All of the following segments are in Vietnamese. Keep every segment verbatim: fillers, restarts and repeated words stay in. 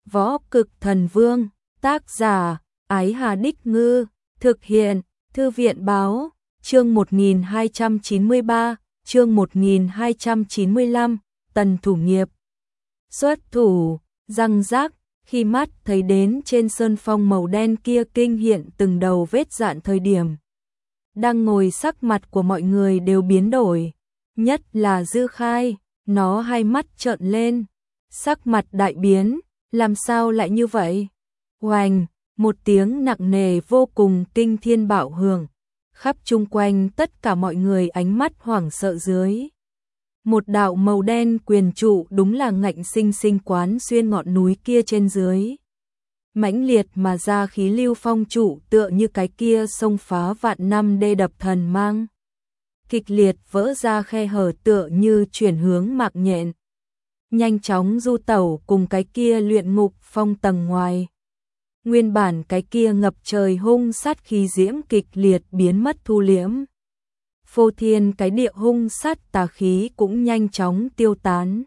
Võ Cực Thần Vương, tác giả, Ái Hà Đích Ngư, thực hiện, Thư viện Báo, chương một nghìn hai trăm chín mươi ba, chương một nghìn hai trăm chín mươi lăm, Tần Thủ Nghiệp. Xuất thủ, răng rác, khi mắt thấy đến trên sơn phong màu đen kia kinh hiện từng đầu vết dạn thời điểm. Đang ngồi sắc mặt của mọi người đều biến đổi, nhất là Dư Khai, nó hai mắt trợn lên, sắc mặt đại biến, làm sao lại như vậy? Oành, một tiếng nặng nề vô cùng kinh thiên bạo hưởng, khắp chung quanh tất cả mọi người ánh mắt hoảng sợ dưới. Một đạo màu đen quyền trụ đúng là ngạnh sinh sinh quán xuyên ngọn núi kia trên dưới. Mãnh liệt mà ra khí lưu phong trụ tựa như cái kia xông phá vạn năm đê đập thần mang. Kịch liệt vỡ ra khe hở tựa như chuyển hướng mạc nhện. Nhanh chóng du tẩu cùng cái kia luyện ngục phong tầng ngoài. Nguyên bản cái kia ngập trời hung sát khí diễm kịch liệt biến mất thu liễm. Phô thiên cái địa hung sát tà khí cũng nhanh chóng tiêu tán.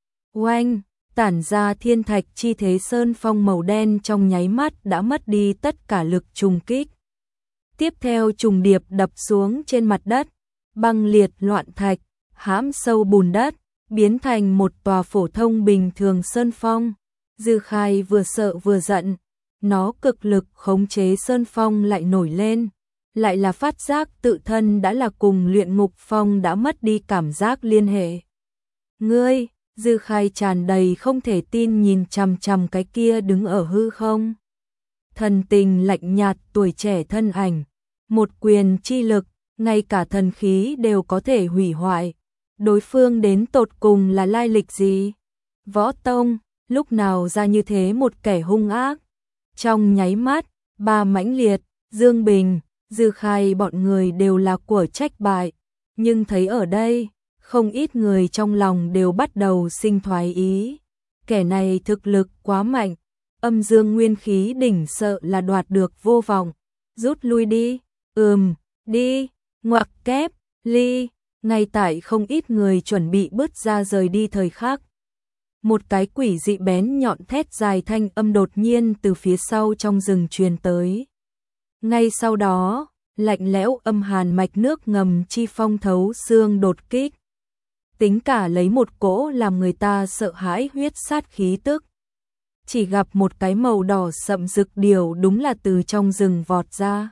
Oanh, tản ra thiên thạch chi thế sơn phong màu đen trong nháy mắt đã mất đi tất cả lực trùng kích. Tiếp theo trùng điệp đập xuống trên mặt đất, băng liệt loạn thạch, hãm sâu bùn đất, biến thành một tòa phổ thông bình thường sơn phong. Dư Khai vừa sợ vừa giận, nó cực lực khống chế sơn phong lại nổi lên, lại là phát giác tự thân đã là cùng luyện ngục phong đã mất đi cảm giác liên hệ. Ngươi, Dư Khai tràn đầy không thể tin nhìn chằm chằm cái kia đứng ở hư không. Thần tình lạnh nhạt tuổi trẻ thân ảnh, một quyền chi lực, ngay cả thần khí đều có thể hủy hoại. Đối phương đến tột cùng là lai lịch gì? Võ Tông, lúc nào ra như thế một kẻ hung ác? Trong nháy mắt, ba mãnh liệt, Dương Bình, Dư Khai bọn người đều là của trách bại. Nhưng thấy ở đây, không ít người trong lòng đều bắt đầu sinh thoái ý. Kẻ này thực lực quá mạnh, âm dương nguyên khí đỉnh sợ là đoạt được vô vọng. Rút lui đi, ừm, đi, ngoặc kép, ly. Ngay tại không ít người chuẩn bị bước ra rời đi thời khắc. Một cái quỷ dị bén nhọn thét dài thanh âm đột nhiên từ phía sau trong rừng truyền tới. Ngay sau đó, lạnh lẽo âm hàn mạch nước ngầm chi phong thấu xương đột kích. Tính cả lấy một cỗ làm người ta sợ hãi huyết sát khí tức. Chỉ gặp một cái màu đỏ sậm rực điểu đúng là từ trong rừng vọt ra.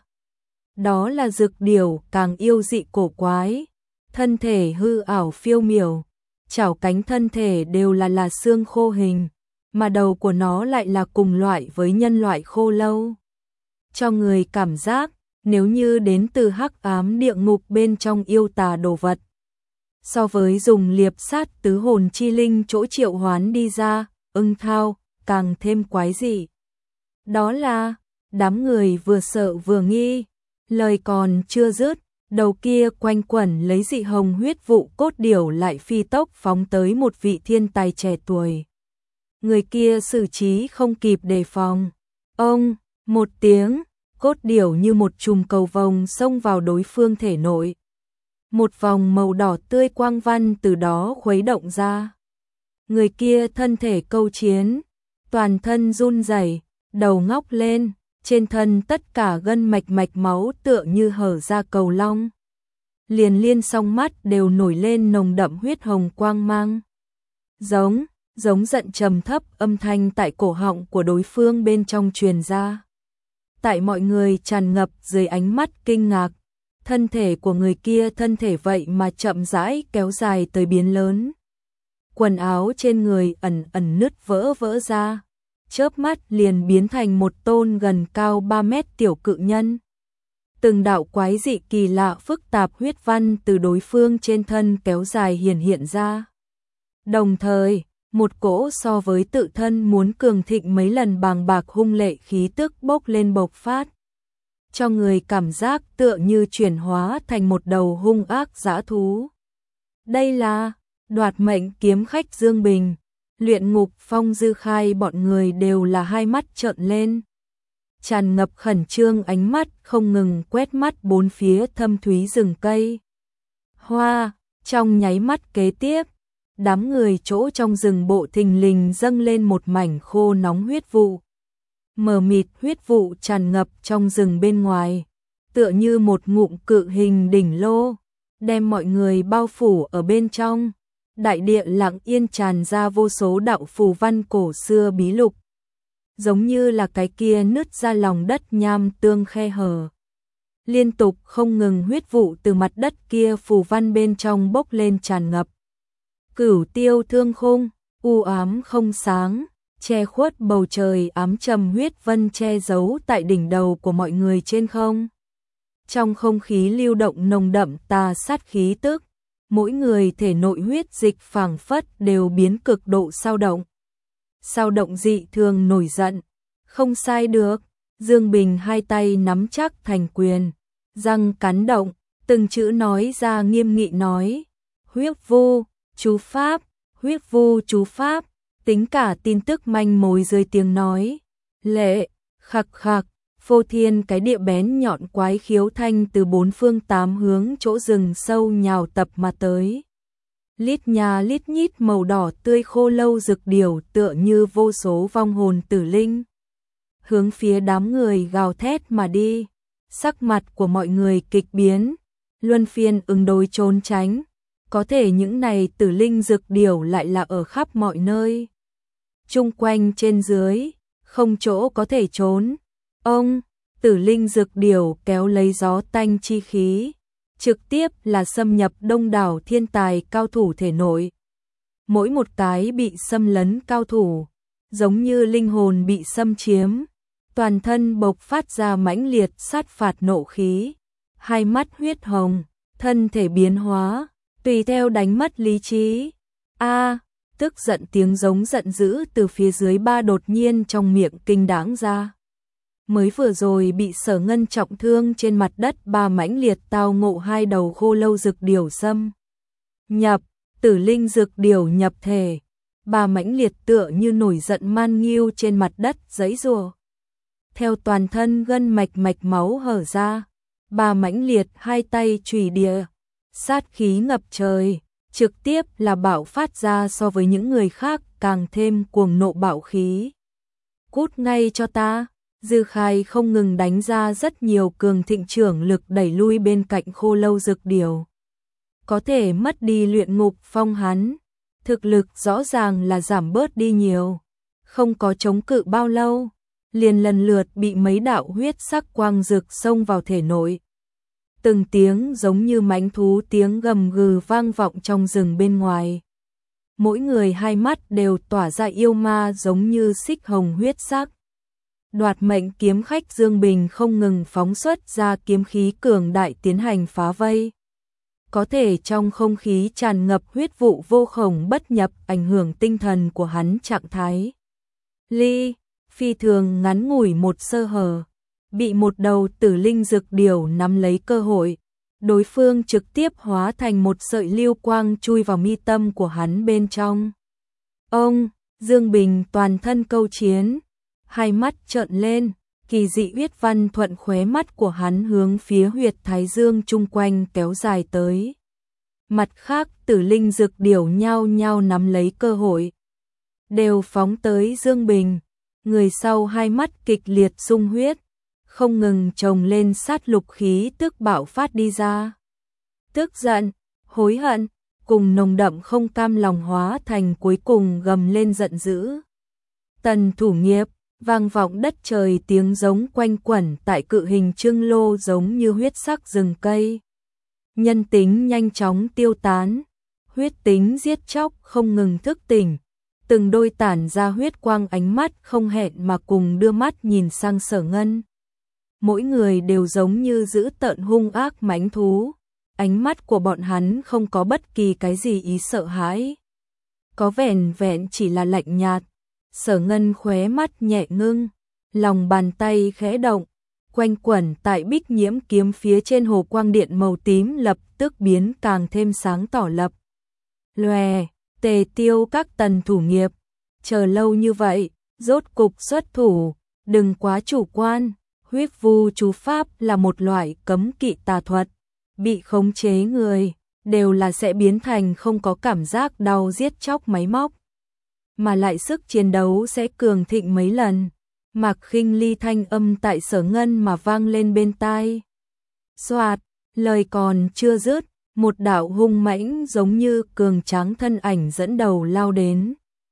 Đó là rực điểu càng yêu dị cổ quái. Thân thể hư ảo phiêu miểu, chảo cánh thân thể đều là là xương khô hình, mà đầu của nó lại là cùng loại với nhân loại khô lâu. Cho người cảm giác, nếu như đến từ hắc ám địa ngục bên trong yêu tà đồ vật. So với dùng liệp sát tứ hồn chi linh chỗ triệu hoán đi ra, ưng thao, càng thêm quái dị. Đó là, đám người vừa sợ vừa nghi, lời còn chưa dứt. Đầu kia quanh quẩn lấy dị hồng huyết vụ cốt điểu lại phi tốc phóng tới một vị thiên tài trẻ tuổi. Người kia xử trí không kịp đề phòng. Ông, một tiếng, cốt điểu như một chùm cầu vồng xông vào đối phương thể nội. Một vòng màu đỏ tươi quang văn từ đó khuấy động ra. Người kia thân thể câu chiến, toàn thân run rẩy, đầu ngóc lên. Trên thân tất cả gân mạch mạch máu tựa như hở ra cầu long. Liền liên song mắt đều nổi lên nồng đậm huyết hồng quang mang. Giống, giống giận trầm thấp âm thanh tại cổ họng của đối phương bên trong truyền ra. Tại mọi người tràn ngập dưới ánh mắt kinh ngạc, thân thể của người kia thân thể vậy mà chậm rãi kéo dài tới biến lớn. Quần áo trên người ẩn ẩn nứt vỡ vỡ ra. Chớp mắt liền biến thành một tôn gần cao ba mét tiểu cự nhân. Từng đạo quái dị kỳ lạ phức tạp huyết văn từ đối phương trên thân kéo dài hiển hiện ra. Đồng thời, một cỗ so với tự thân muốn cường thịnh mấy lần bàng bạc hung lệ khí tức bốc lên bộc phát. Cho người cảm giác tựa như chuyển hóa thành một đầu hung ác dã thú. Đây là đoạt mệnh kiếm khách Dương Bình. Luyện ngục phong Dư Khai bọn người đều là hai mắt trợn lên. Tràn ngập khẩn trương ánh mắt không ngừng quét mắt bốn phía thâm thúy rừng cây. Hoa, trong nháy mắt kế tiếp, đám người chỗ trong rừng bộ thình lình dâng lên một mảnh khô nóng huyết vụ. Mờ mịt huyết vụ tràn ngập trong rừng bên ngoài, tựa như một ngụm cự hình đỉnh lô, đem mọi người bao phủ ở bên trong. Đại địa lặng yên tràn ra vô số đạo phù văn cổ xưa bí lục, giống như là cái kia nứt ra lòng đất nham tương khe hở. Liên tục không ngừng huyết vụ từ mặt đất kia phù văn bên trong bốc lên tràn ngập. Cửu tiêu thương khung, u ám không sáng, che khuất bầu trời ám trầm huyết vân che giấu tại đỉnh đầu của mọi người trên không. Trong không khí lưu động nồng đậm tà sát khí tức, mỗi người thể nội huyết dịch phảng phất đều biến cực độ sao động. Sao động dị thường nổi giận, không sai được, Dương Bình hai tay nắm chắc thành quyền, răng cắn động, từng chữ nói ra nghiêm nghị nói, huyết vu, chú pháp, huyết vu chú pháp, tính cả tin tức manh mối dưới tiếng nói. Lệ, khặc khặc, phô thiên cái địa bén nhọn quái khiếu thanh từ bốn phương tám hướng chỗ rừng sâu nhào tập mà tới. Lít nhà lít nhít màu đỏ tươi khô lâu rực điểu tựa như vô số vong hồn tử linh, hướng phía đám người gào thét mà đi. Sắc mặt của mọi người kịch biến, luân phiên ứng đối trốn tránh. Có thể những này tử linh rực điểu lại là ở khắp mọi nơi, chung quanh trên dưới, không chỗ có thể trốn. Ông, tử linh rực điểu kéo lấy gió tanh chi khí, trực tiếp là xâm nhập đông đảo thiên tài cao thủ thể nội. Mỗi một cái bị xâm lấn cao thủ, giống như linh hồn bị xâm chiếm, toàn thân bộc phát ra mãnh liệt sát phạt nộ khí, hai mắt huyết hồng, thân thể biến hóa, tùy theo đánh mất lý trí. A, tức giận tiếng giống giận dữ từ phía dưới ba đột nhiên trong miệng kinh đáng ra. Mới vừa rồi bị Sở Ngân trọng thương trên mặt đất ba mãnh liệt tao ngộ hai đầu khô lâu rực điểu xâm nhập, tử linh rực điểu nhập thể, ba mãnh liệt tựa như nổi giận man nghiêu trên mặt đất giãy giụa. Theo toàn thân gân mạch mạch máu hở ra, ba mãnh liệt hai tay chùy địa, sát khí ngập trời, trực tiếp là bạo phát ra so với những người khác càng thêm cuồng nộ bạo khí. Cút ngay cho ta! Dư Khai không ngừng đánh ra rất nhiều cường thịnh trưởng lực đẩy lui bên cạnh khô lâu rực điểu. Có thể mất đi luyện ngục phong hắn, thực lực rõ ràng là giảm bớt đi nhiều. Không có chống cự bao lâu, liền lần lượt bị mấy đạo huyết sắc quang rực xông vào thể nội. Từng tiếng giống như mãnh thú tiếng gầm gừ vang vọng trong rừng bên ngoài. Mỗi người hai mắt đều tỏa ra yêu ma giống như xích hồng huyết sắc. Đoạt mệnh kiếm khách Dương Bình không ngừng phóng xuất ra kiếm khí cường đại tiến hành phá vây. Có thể trong không khí tràn ngập huyết vụ vô khổng bất nhập ảnh hưởng tinh thần của hắn trạng thái. Ly, phi thường ngắn ngủi một sơ hở, bị một đầu tử linh rực điểu nắm lấy cơ hội. Đối phương trực tiếp hóa thành một sợi lưu quang chui vào mi tâm của hắn bên trong. Ông, Dương Bình toàn thân câu chiến, hai mắt trợn lên, kỳ dị huyết văn thuận khóe mắt của hắn hướng phía huyệt thái dương chung quanh kéo dài tới. Mặt khác tử linh rực điểu nhao nhao nắm lấy cơ hội, đều phóng tới Dương Bình, người sau hai mắt kịch liệt sung huyết, không ngừng trồng lên sát lục khí tức bạo phát đi ra. Tức giận, hối hận, cùng nồng đậm không cam lòng hóa thành cuối cùng gầm lên giận dữ. Tần thủ nghiệp, vang vọng đất trời tiếng giống quanh quẩn tại cự hình trương lô giống như huyết sắc rừng cây. Nhân tính nhanh chóng tiêu tán, huyết tính giết chóc không ngừng thức tỉnh, từng đôi tản ra huyết quang ánh mắt không hẹn mà cùng đưa mắt nhìn sang Sở Ngân. Mỗi người đều giống như dữ tợn hung ác mãnh thú, ánh mắt của bọn hắn không có bất kỳ cái gì ý sợ hãi, có vẻn vẹn chỉ là lạnh nhạt. Sở Ngân khóe mắt nhẹ ngưng, lòng bàn tay khẽ động, quanh quẩn tại bích nhiễm kiếm phía trên hồ quang điện màu tím lập tức biến càng thêm sáng tỏ lập. Lòe, tề tiêu các tần thủ nghiệp, chờ lâu như vậy, rốt cục xuất thủ, đừng quá chủ quan, huyết vu chú pháp là một loại cấm kỵ tà thuật, bị khống chế người, đều là sẽ biến thành không có cảm giác đau giết chóc máy móc, mà lại sức chiến đấu sẽ cường thịnh mấy lần. Mạc Khinh Ly thanh âm tại Sở Ngân mà vang lên bên tai. Soạt, lời còn chưa dứt, một đạo hung mãnh giống như cường tráng thân ảnh dẫn đầu lao đến.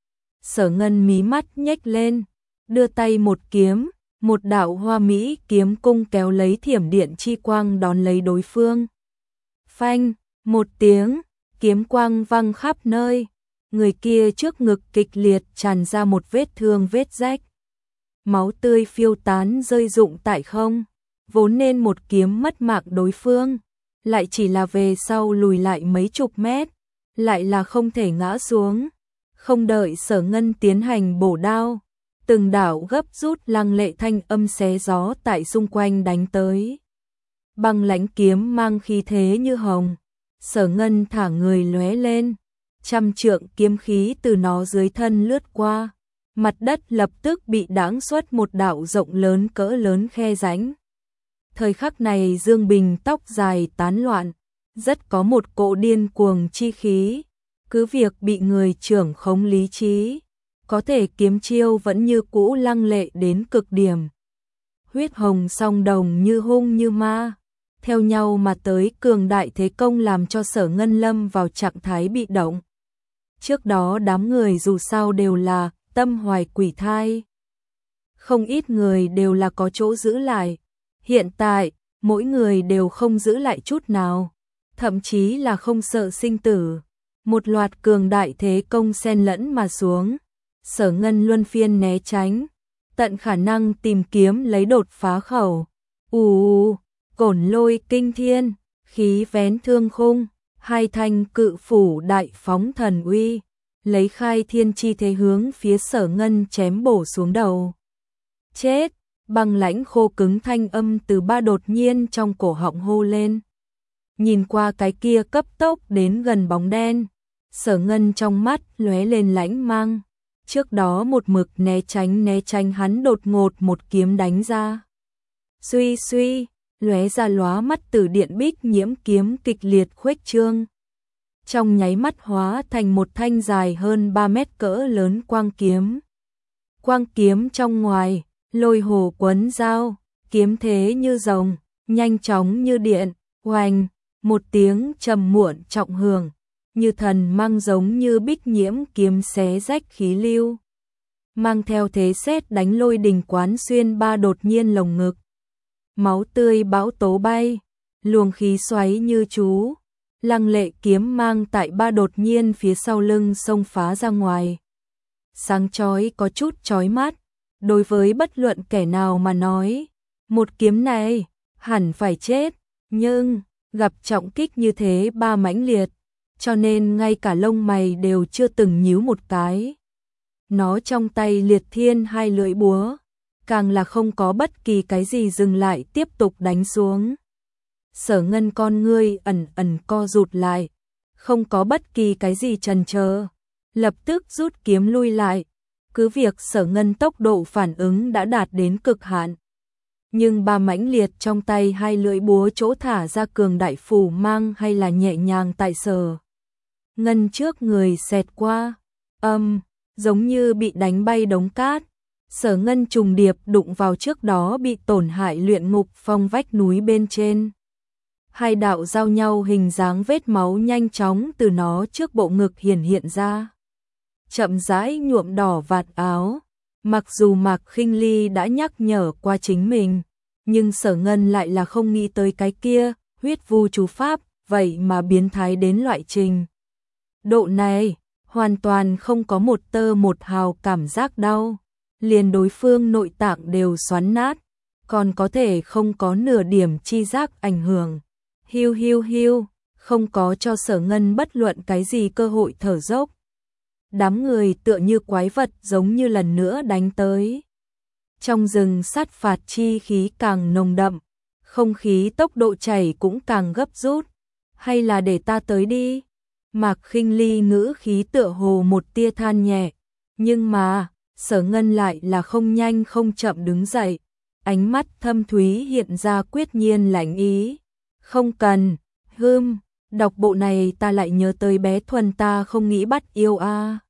Sở Ngân mí mắt nhếch lên, đưa tay một kiếm, một đạo hoa mỹ kiếm cung kéo lấy thiểm điện chi quang đón lấy đối phương. Phanh, một tiếng, kiếm quang văng khắp nơi, người kia trước ngực kịch liệt tràn ra một vết thương vết rách. Máu tươi phiêu tán rơi rụng tại không, vốn nên một kiếm mất mạng đối phương, lại chỉ là về sau lùi lại mấy chục mét, lại là không thể ngã xuống. Không đợi Sở Ngân tiến hành bổ đao, từng đạo gấp rút lăng lệ thanh âm xé gió tại xung quanh đánh tới. Băng lãnh kiếm mang khí thế như hồng, Sở Ngân thả người lóe lên, trăm trượng kiếm khí từ nó dưới thân lướt qua, mặt đất lập tức bị đãng xuất một đạo rộng lớn cỡ lớn khe rãnh. Thời khắc này Dương Bình tóc dài tán loạn, rất có một cỗ điên cuồng chi khí, cứ việc bị người trưởng khống lý trí, có thể kiếm chiêu vẫn như cũ lăng lệ đến cực điểm. Huyết hồng song đồng như hung như ma, theo nhau mà tới cường đại thế công làm cho Sở Ngân lâm vào trạng thái bị động. Trước đó đám người dù sao đều là tâm hoài quỷ thai, không ít người đều là có chỗ giữ lại. Hiện tại, mỗi người đều không giữ lại chút nào, thậm chí là không sợ sinh tử. Một loạt cường đại thế công xen lẫn mà xuống, Sở Ngân luân phiên né tránh, tận khả năng tìm kiếm lấy đột phá khẩu. Ù, cổn lôi kinh thiên, khí vén thương khung, hai thanh cự phủ đại phóng thần uy, lấy khai thiên chi thế hướng phía Sở Ngân chém bổ xuống đầu. Chết! Băng lãnh khô cứng thanh âm từ ba đột nhiên trong cổ họng hô lên. Nhìn qua cái kia cấp tốc đến gần bóng đen, Sở Ngân trong mắt lóe lên lãnh mang. Trước đó một mực né tránh né tránh hắn đột ngột một kiếm đánh ra. Suy suy, lóe ra lóa mắt từ điện bích nhiễm kiếm kịch liệt khuếch trương. Trong nháy mắt hóa thành một thanh dài hơn ba mét cỡ lớn quang kiếm. Quang kiếm trong ngoài, lôi hồ quấn dao, kiếm thế như rồng, nhanh chóng như điện, oanh, một tiếng trầm muộn trọng hưởng, như thần mang giống như bích nhiễm kiếm xé rách khí lưu. Mang theo thế sét đánh lôi đình quán xuyên ba đột nhiên lồng ngực. Máu tươi bão tố bay, luồng khí xoáy như chú, lăng lệ kiếm mang tại ba đột nhiên phía sau lưng xông phá ra ngoài. Sáng chói có chút chói mắt. Đối với bất luận kẻ nào mà nói, một kiếm này hẳn phải chết, nhưng gặp trọng kích như thế ba mãnh liệt, cho nên ngay cả lông mày đều chưa từng nhíu một cái. Nó trong tay liệt thiên hai lưỡi búa, càng là không có bất kỳ cái gì dừng lại tiếp tục đánh xuống. Sở Ngân con ngươi ẩn ẩn co rụt lại, không có bất kỳ cái gì chần chờ, lập tức rút kiếm lui lại. Cứ việc Sở Ngân tốc độ phản ứng đã đạt đến cực hạn, nhưng ba mãnh liệt trong tay hai lưỡi búa chỗ thả ra cường đại phủ mang hay là nhẹ nhàng tại Sở Ngân trước người xẹt qua, âm, giống như bị đánh bay đống cát. Sở Ngân trùng điệp đụng vào trước đó bị tổn hại luyện ngục phong vách núi bên trên. Hai đạo giao nhau hình dáng vết máu nhanh chóng từ nó trước bộ ngực hiển hiện ra. Chậm rãi nhuộm đỏ vạt áo, mặc dù Mạc Khinh Ly đã nhắc nhở qua chính mình, nhưng Sở Ngân lại là không nghĩ tới cái kia, huyết vu chú pháp, vậy mà biến thái đến loại trình độ này, hoàn toàn không có một tơ một hào cảm giác đau, liền đối phương nội tạng đều xoắn nát, còn có thể không có nửa điểm chi giác ảnh hưởng. Hiu hiu hiu, không có cho Sở Ngân bất luận cái gì cơ hội thở dốc. Đám người tựa như quái vật giống như lần nữa đánh tới. Trong rừng sát phạt chi khí càng nồng đậm, không khí tốc độ chảy cũng càng gấp rút. Hay là để ta tới đi? Mạc Khinh Ly ngữ khí tựa hồ một tia than nhẹ, nhưng mà Sở Ngân lại là không nhanh không chậm đứng dậy, ánh mắt thâm thúy hiện ra quyết nhiên lãnh ý. Không cần, hưm, Đọc bộ này ta lại nhớ tới bé Thuần, ta không nghĩ bắt yêu a.